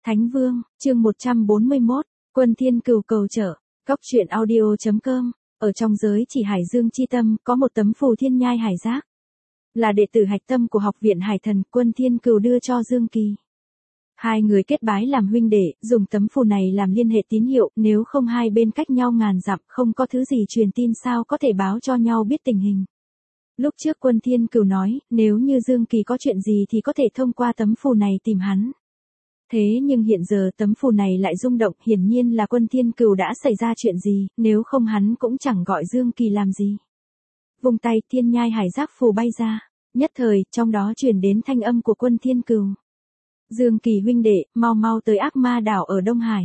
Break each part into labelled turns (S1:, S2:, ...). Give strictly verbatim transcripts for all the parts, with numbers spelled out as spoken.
S1: Thánh Vương, chương một trăm bốn mươi mốt, Quân Thiên Cừu cầu trợ, Cóc truyện audio.com, ở trong giới chỉ Hải Dương chi tâm, có một tấm phù thiên nhai hải giác. Là đệ tử hạch tâm của học viện Hải Thần, Quân Thiên Cừu đưa cho Dương Kỳ. Hai người kết bái làm huynh đệ, dùng tấm phù này làm liên hệ tín hiệu, nếu không hai bên cách nhau ngàn dặm, không có thứ gì truyền tin sao có thể báo cho nhau biết tình hình. Lúc trước Quân Thiên Cừu nói, nếu như Dương Kỳ có chuyện gì thì có thể thông qua tấm phù này tìm hắn. Thế nhưng hiện giờ tấm phù này lại rung động, hiển nhiên là Quân Thiên Cừu đã xảy ra chuyện gì, nếu không hắn cũng chẳng gọi Dương Kỳ làm gì. Vùng tay thiên nhai hải giác phù bay ra, nhất thời, trong đó truyền đến thanh âm của Quân Thiên Cừu. Dương Kỳ huynh đệ, mau mau tới ác ma đảo ở Đông Hải.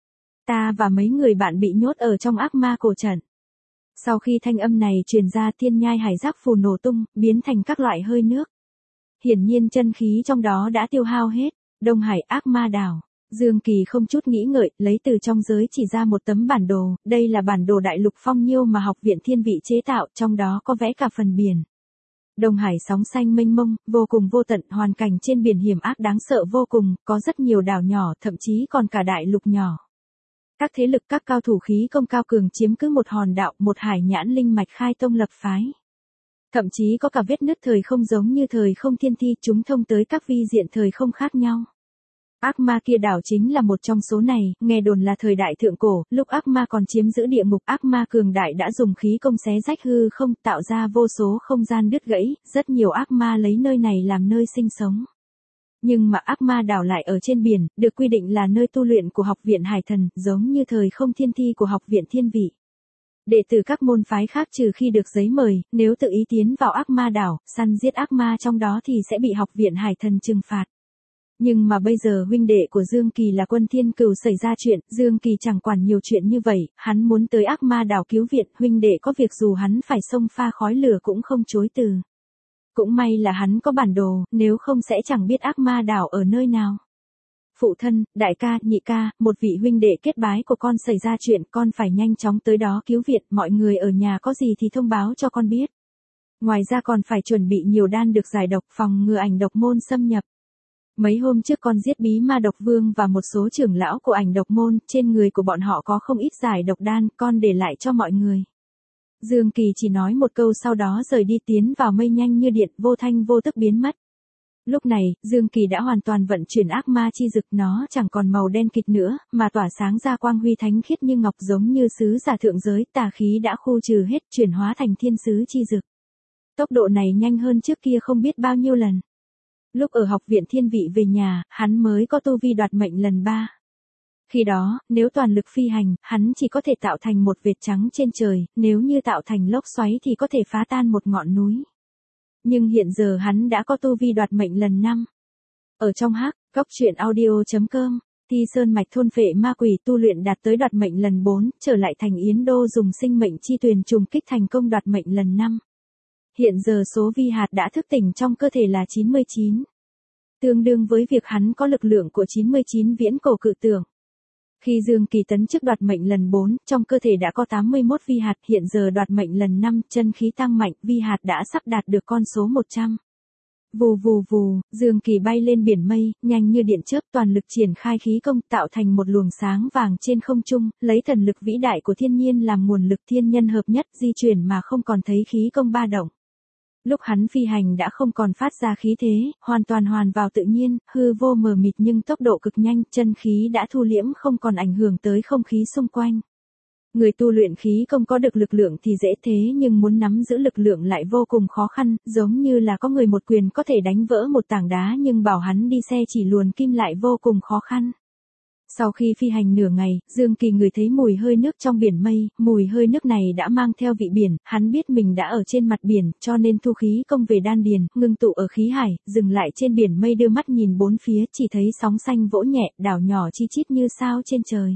S1: Ta và mấy người bạn bị nhốt ở trong ác ma cổ trận. Sau khi thanh âm này truyền ra, thiên nhai hải giác phù nổ tung, biến thành các loại hơi nước. Hiển nhiên chân khí trong đó đã tiêu hao hết. Đông Hải ác ma đảo. Dương Kỳ không chút nghĩ ngợi, lấy từ trong giới chỉ ra một tấm bản đồ, đây là bản đồ đại lục phong nhiêu mà học viện thiên vị chế tạo, trong đó có vẽ cả phần biển. Đông Hải sóng xanh mênh mông, vô cùng vô tận, hoàn cảnh trên biển hiểm ác đáng sợ vô cùng, có rất nhiều đảo nhỏ, thậm chí còn cả đại lục nhỏ. Các thế lực các cao thủ khí công cao cường chiếm cứ một hòn đảo, một hải nhãn linh mạch khai tông lập phái. Thậm chí có cả vết nứt thời không giống như thời không thiên thi, chúng thông tới các vi diện thời không khác nhau. Ác ma kia đảo chính là một trong số này, nghe đồn là thời đại thượng cổ, lúc ác ma còn chiếm giữ địa ngục, ác ma cường đại đã dùng khí công xé rách hư không, tạo ra vô số không gian đứt gãy, rất nhiều ác ma lấy nơi này làm nơi sinh sống. Nhưng mà ác ma đảo lại ở trên biển, được quy định là nơi tu luyện của học viện Hải Thần, giống như thời không thiên thi của học viện Thiên Vị. Đệ tử các môn phái khác trừ khi được giấy mời, nếu tự ý tiến vào ác ma đảo, săn giết ác ma trong đó thì sẽ bị học viện Hải Thần trừng phạt. Nhưng mà bây giờ huynh đệ của Dương Kỳ là Quân Thiên Cừu xảy ra chuyện, Dương Kỳ chẳng quản nhiều chuyện như vậy, hắn muốn tới ác ma đảo cứu viện, huynh đệ có việc dù hắn phải xông pha khói lửa cũng không chối từ. Cũng may là hắn có bản đồ, nếu không sẽ chẳng biết ác ma đảo ở nơi nào. Phụ thân, đại ca, nhị ca, một vị huynh đệ kết bái của con xảy ra chuyện, con phải nhanh chóng tới đó cứu viện, mọi người ở nhà có gì thì thông báo cho con biết. Ngoài ra còn phải chuẩn bị nhiều đan được giải độc, phòng ngừa ảnh độc môn xâm nhập. Mấy hôm trước con giết bí ma độc vương và một số trưởng lão của ảnh độc môn, trên người của bọn họ có không ít giải độc đan, con để lại cho mọi người. Dương Kỳ chỉ nói một câu sau đó rời đi tiến vào mây nhanh như điện, vô thanh vô tức biến mất. Lúc này, Dương Kỳ đã hoàn toàn vận chuyển ác ma chi dực, nó chẳng còn màu đen kịt nữa, mà tỏa sáng ra quang huy thánh khiết như ngọc, giống như sứ giả thượng giới, tà khí đã khu trừ hết, chuyển hóa thành thiên sứ chi dực. Tốc độ này nhanh hơn trước kia không biết bao nhiêu lần. Lúc ở học viện Thiên Vị về nhà, hắn mới có tu vi đoạt mệnh lần ba. Khi đó, nếu toàn lực phi hành, hắn chỉ có thể tạo thành một vệt trắng trên trời, nếu như tạo thành lốc xoáy thì có thể phá tan một ngọn núi. Nhưng hiện giờ hắn đã có tu vi đoạt mệnh lần năm. Ở trong hắc, Cóc truyện audio.com, Thi Sơn mạch thôn phệ ma quỷ tu luyện đạt tới đoạt mệnh lần bốn, trở lại thành Yến Đô dùng sinh mệnh chi tuyền trùng kích thành công đoạt mệnh lần năm. Hiện giờ số vi hạt đã thức tỉnh trong cơ thể là chín mươi chín. Tương đương với việc hắn có lực lượng của chín mươi chín viễn cổ cự tượng. Khi Dương Kỳ tấn chức đoạt mệnh lần bốn, trong cơ thể đã có tám mươi mốt vi hạt, hiện giờ đoạt mệnh lần năm, chân khí tăng mạnh, vi hạt đã sắp đạt được con số một trăm. Vù vù vù, Dương Kỳ bay lên biển mây, nhanh như điện chớp, toàn lực triển khai khí công, tạo thành một luồng sáng vàng trên không trung, lấy thần lực vĩ đại của thiên nhiên làm nguồn lực, thiên nhân hợp nhất, di chuyển mà không còn thấy khí công ba động. Lúc hắn phi hành đã không còn phát ra khí thế, hoàn toàn hoàn vào tự nhiên, hư vô mờ mịt nhưng tốc độ cực nhanh, chân khí đã thu liễm không còn ảnh hưởng tới không khí xung quanh. Người tu luyện khí công có được lực lượng thì dễ thế nhưng muốn nắm giữ lực lượng lại vô cùng khó khăn, giống như là có người một quyền có thể đánh vỡ một tảng đá nhưng bảo hắn đi xe chỉ luồn kim lại vô cùng khó khăn. Sau khi phi hành nửa ngày, Dương Kỳ ngửi thấy mùi hơi nước trong biển mây, mùi hơi nước này đã mang theo vị biển, hắn biết mình đã ở trên mặt biển, cho nên thu khí công về đan điền, ngưng tụ ở khí hải, dừng lại trên biển mây đưa mắt nhìn bốn phía, chỉ thấy sóng xanh vỗ nhẹ, đảo nhỏ chi chít như sao trên trời.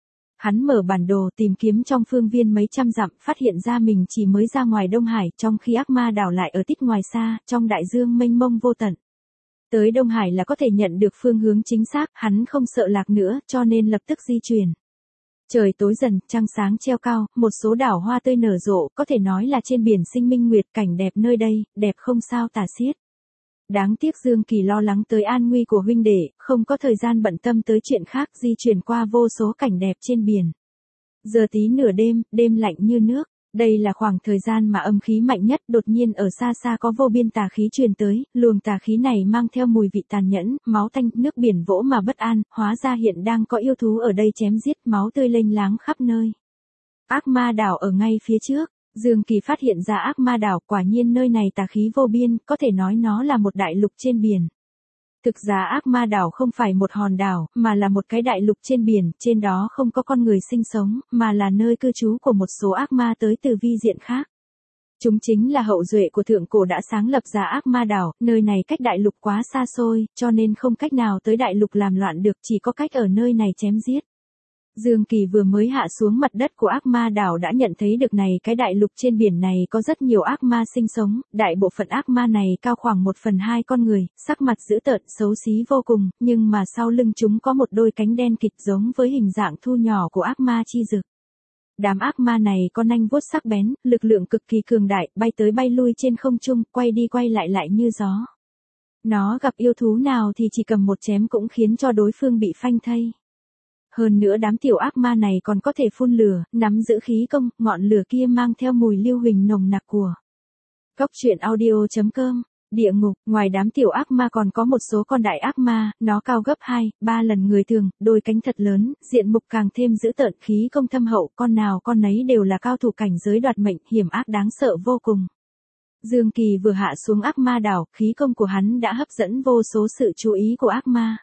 S1: Hắn mở bản đồ tìm kiếm trong phương viên mấy trăm dặm, phát hiện ra mình chỉ mới ra ngoài Đông Hải, trong khi ác ma đảo lại ở tít ngoài xa, trong đại dương mênh mông vô tận. Tới Đông Hải là có thể nhận được phương hướng chính xác, hắn không sợ lạc nữa, cho nên lập tức di chuyển. Trời tối dần, trăng sáng treo cao, một số đảo hoa tươi nở rộ, có thể nói là trên biển sinh minh nguyệt, cảnh đẹp nơi đây, đẹp không sao tả xiết. Đáng tiếc Dương Kỳ lo lắng tới an nguy của huynh đệ, không có thời gian bận tâm tới chuyện khác, di chuyển qua vô số cảnh đẹp trên biển. Giờ tí nửa đêm, đêm lạnh như nước. Đây là khoảng thời gian mà âm khí mạnh nhất, đột nhiên ở xa xa có vô biên tà khí truyền tới, luồng tà khí này mang theo mùi vị tàn nhẫn, máu tanh, nước biển vỗ mà bất an, hóa ra hiện đang có yêu thú ở đây chém giết, máu tươi lênh láng khắp nơi. Ác ma đảo ở ngay phía trước, Dương Kỳ phát hiện ra ác ma đảo, quả nhiên nơi này tà khí vô biên, có thể nói nó là một đại lục trên biển. Thực ra ác ma đảo không phải một hòn đảo, mà là một cái đại lục trên biển, trên đó không có con người sinh sống, mà là nơi cư trú của một số ác ma tới từ vi diện khác. Chúng chính là hậu duệ của thượng cổ đã sáng lập ra ác ma đảo, nơi này cách đại lục quá xa xôi, cho nên không cách nào tới đại lục làm loạn được, chỉ có cách ở nơi này chém giết. Dương Kỳ vừa mới hạ xuống mặt đất của ác ma đảo đã nhận thấy được này cái đại lục trên biển này có rất nhiều ác ma sinh sống, đại bộ phận ác ma này cao khoảng một phần hai con người, sắc mặt dữ tợn xấu xí vô cùng, nhưng mà sau lưng chúng có một đôi cánh đen kịt giống với hình dạng thu nhỏ của ác ma chi dực. Đám ác ma này có nanh vuốt sắc bén, lực lượng cực kỳ cường đại, bay tới bay lui trên không trung, quay đi quay lại lại như gió. Nó gặp yêu thú nào thì chỉ cầm một chém cũng khiến cho đối phương bị phanh thây. Hơn nữa đám tiểu ác ma này còn có thể phun lửa, nắm giữ khí công, ngọn lửa kia mang theo mùi lưu huỳnh nồng nặc của. Cốc truyện audio chấm com, địa ngục, ngoài đám tiểu ác ma còn có một số con đại ác ma, nó cao gấp hai, ba lần người thường, đôi cánh thật lớn, diện mục càng thêm dữ tợn, khí công thâm hậu, con nào con nấy đều là cao thủ cảnh giới đoạt mệnh, hiểm ác đáng sợ vô cùng. Dương Kỳ vừa hạ xuống ác ma đảo, khí công của hắn đã hấp dẫn vô số sự chú ý của ác ma.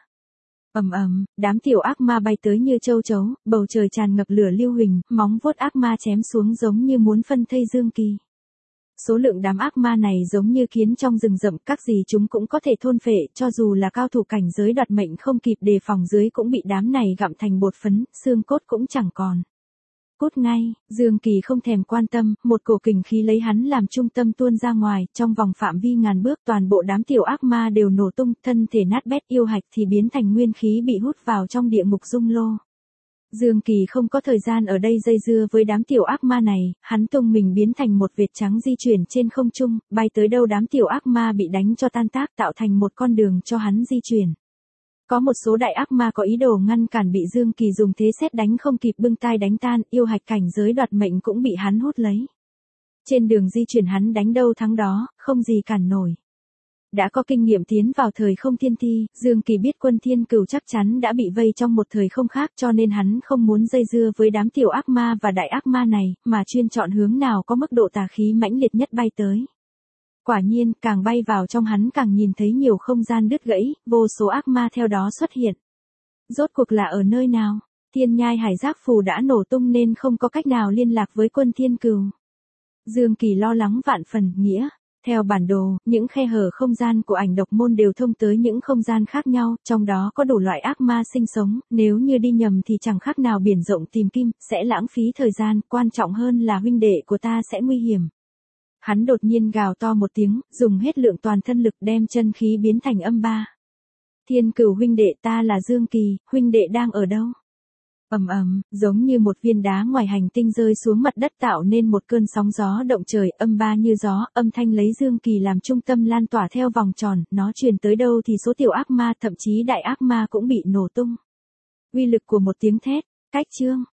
S1: Ầm ầm, đám tiểu ác ma bay tới như châu chấu, bầu trời tràn ngập lửa lưu huỳnh, móng vuốt ác ma chém xuống giống như muốn phân thây Dương Kỳ. Số lượng đám ác ma này giống như kiến trong rừng rậm, các gì chúng cũng có thể thôn phệ, cho dù là cao thủ cảnh giới đoạt mệnh không kịp đề phòng dưới cũng bị đám này gặm thành bột phấn, xương cốt cũng chẳng còn. Cút ngay, Dương Kỳ không thèm quan tâm, một cổ kình khí lấy hắn làm trung tâm tuôn ra ngoài, trong vòng phạm vi ngàn bước toàn bộ đám tiểu ác ma đều nổ tung, thân thể nát bét, yêu hạch thì biến thành nguyên khí bị hút vào trong địa ngục dung lô. Dương Kỳ không có thời gian ở đây dây dưa với đám tiểu ác ma này, hắn tung mình biến thành một vệt trắng di chuyển trên không trung, bay tới đâu đám tiểu ác ma bị đánh cho tan tác tạo thành một con đường cho hắn di chuyển. Có một số đại ác ma có ý đồ ngăn cản bị Dương Kỳ dùng thế sét đánh không kịp bưng tai đánh tan, yêu hạch cảnh giới đoạt mệnh cũng bị hắn hút lấy. Trên đường di chuyển hắn đánh đâu thắng đó, không gì cản nổi. Đã có kinh nghiệm tiến vào thời không thiên thi, Dương Kỳ biết quân thiên cửu chắc chắn đã bị vây trong một thời không khác cho nên hắn không muốn dây dưa với đám tiểu ác ma và đại ác ma này, mà chuyên chọn hướng nào có mức độ tà khí mãnh liệt nhất bay tới. Quả nhiên, càng bay vào trong hắn càng nhìn thấy nhiều không gian đứt gãy, vô số ác ma theo đó xuất hiện. Rốt cuộc là ở nơi nào? Thiên nhai hải giác phù đã nổ tung nên không có cách nào liên lạc với quân thiên cửu. Dương Kỳ lo lắng vạn phần, nghĩa. Theo bản đồ, những khe hở không gian của ảnh độc môn đều thông tới những không gian khác nhau, trong đó có đủ loại ác ma sinh sống, nếu như đi nhầm thì chẳng khác nào biển rộng tìm kim, sẽ lãng phí thời gian, quan trọng hơn là huynh đệ của ta sẽ nguy hiểm. Hắn đột nhiên gào to một tiếng, dùng hết lượng toàn thân lực đem chân khí biến thành âm ba. Thiên cửu huynh đệ, ta là Dương Kỳ, huynh đệ đang ở đâu? Ầm ầm, giống như một viên đá ngoài hành tinh rơi xuống mặt đất tạo nên một cơn sóng gió động trời, âm ba như gió, âm thanh lấy Dương Kỳ làm trung tâm lan tỏa theo vòng tròn, nó truyền tới đâu thì số tiểu ác ma, thậm chí đại ác ma cũng bị nổ tung. Uy lực của một tiếng thét, cách chương.